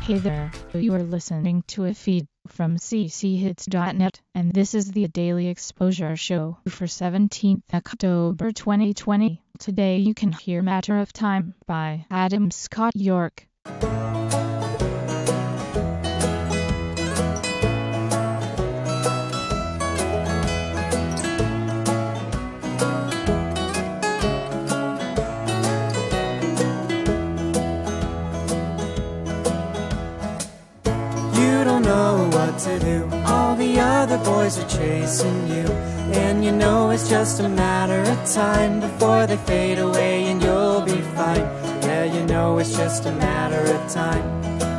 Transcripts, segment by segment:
Hey there, you are listening to a feed from cchits.net, and this is the Daily Exposure Show for 17th October 2020. Today you can hear Matter of Time by Adam Scott York. Know what to do. All the other boys are chasing you, and you know it's just a matter of time before they fade away and you'll be fine. Yeah, you know it's just a matter of time.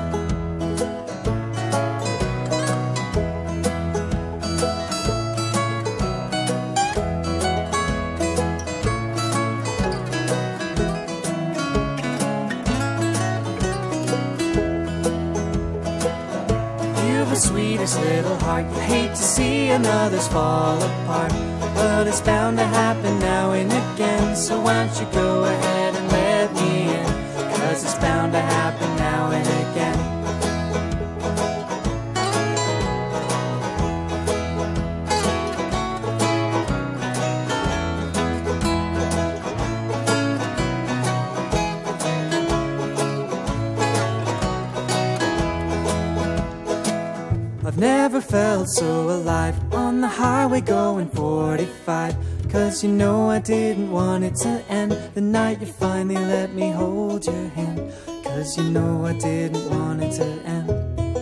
Sweetest little heart, you hate to see another's fall apart, but it's bound to happen now and again. So why don't you go ahead and let me in, 'cause it's bound to happen now and again. I've never felt so alive on the highway going 45, 'cause you know I didn't want it to end the night you finally let me hold your hand, 'cause you know I didn't want it to end.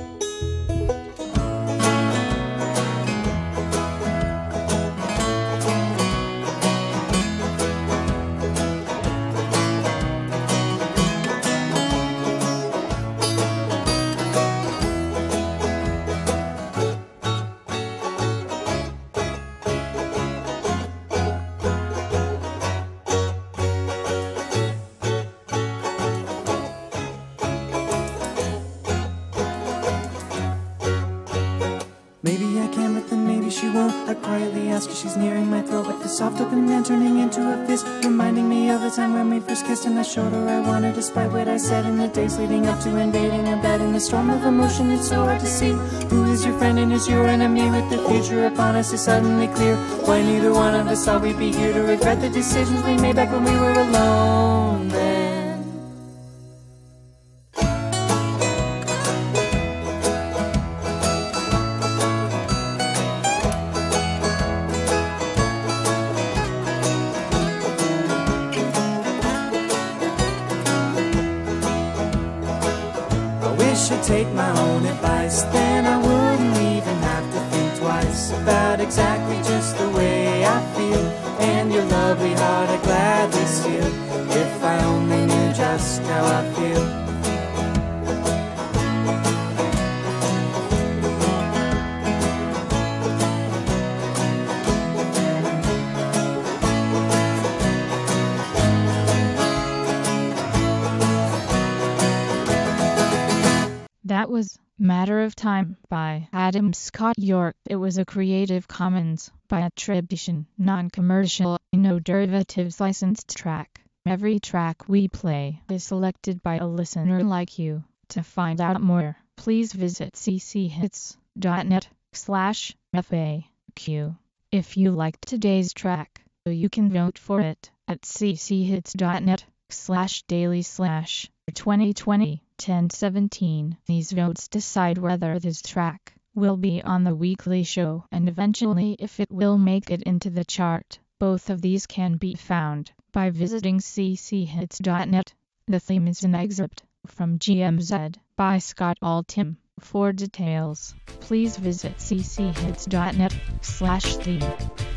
Maybe I can, but then maybe she won't. I quietly ask her, she's nearing my throat with the soft open hand turning into a fist, reminding me of the time when we first kissed. And I showed her I wanted, despite what I said in the days leading up to invading her bed. In the storm of emotion, it's so hard to see who is your friend and who's your enemy. With the future upon us is suddenly clear, why neither one of us thought we'd be here to regret the decisions we made back when we were alone then. Should take my own advice, then I wouldn't even have to think twice about exactly just the way I feel, and your lovely heart I'd gladly steal if I only knew just how I feel. That was Matter of Time by Adam Scott York. It was a Creative Commons by attribution, non-commercial, no derivatives licensed track. Every track we play is selected by a listener like you. To find out more, please visit cchits.net/FAQ. If you liked today's track, you can vote for it at cchits.net/daily/2020-1017. These votes decide whether this track will be on the weekly show and eventually if it will make it into the chart. Both of these can be found by visiting cchits.net. The theme is an excerpt from GMZ by Scott Altham. For details, please visit cchits.net/theme.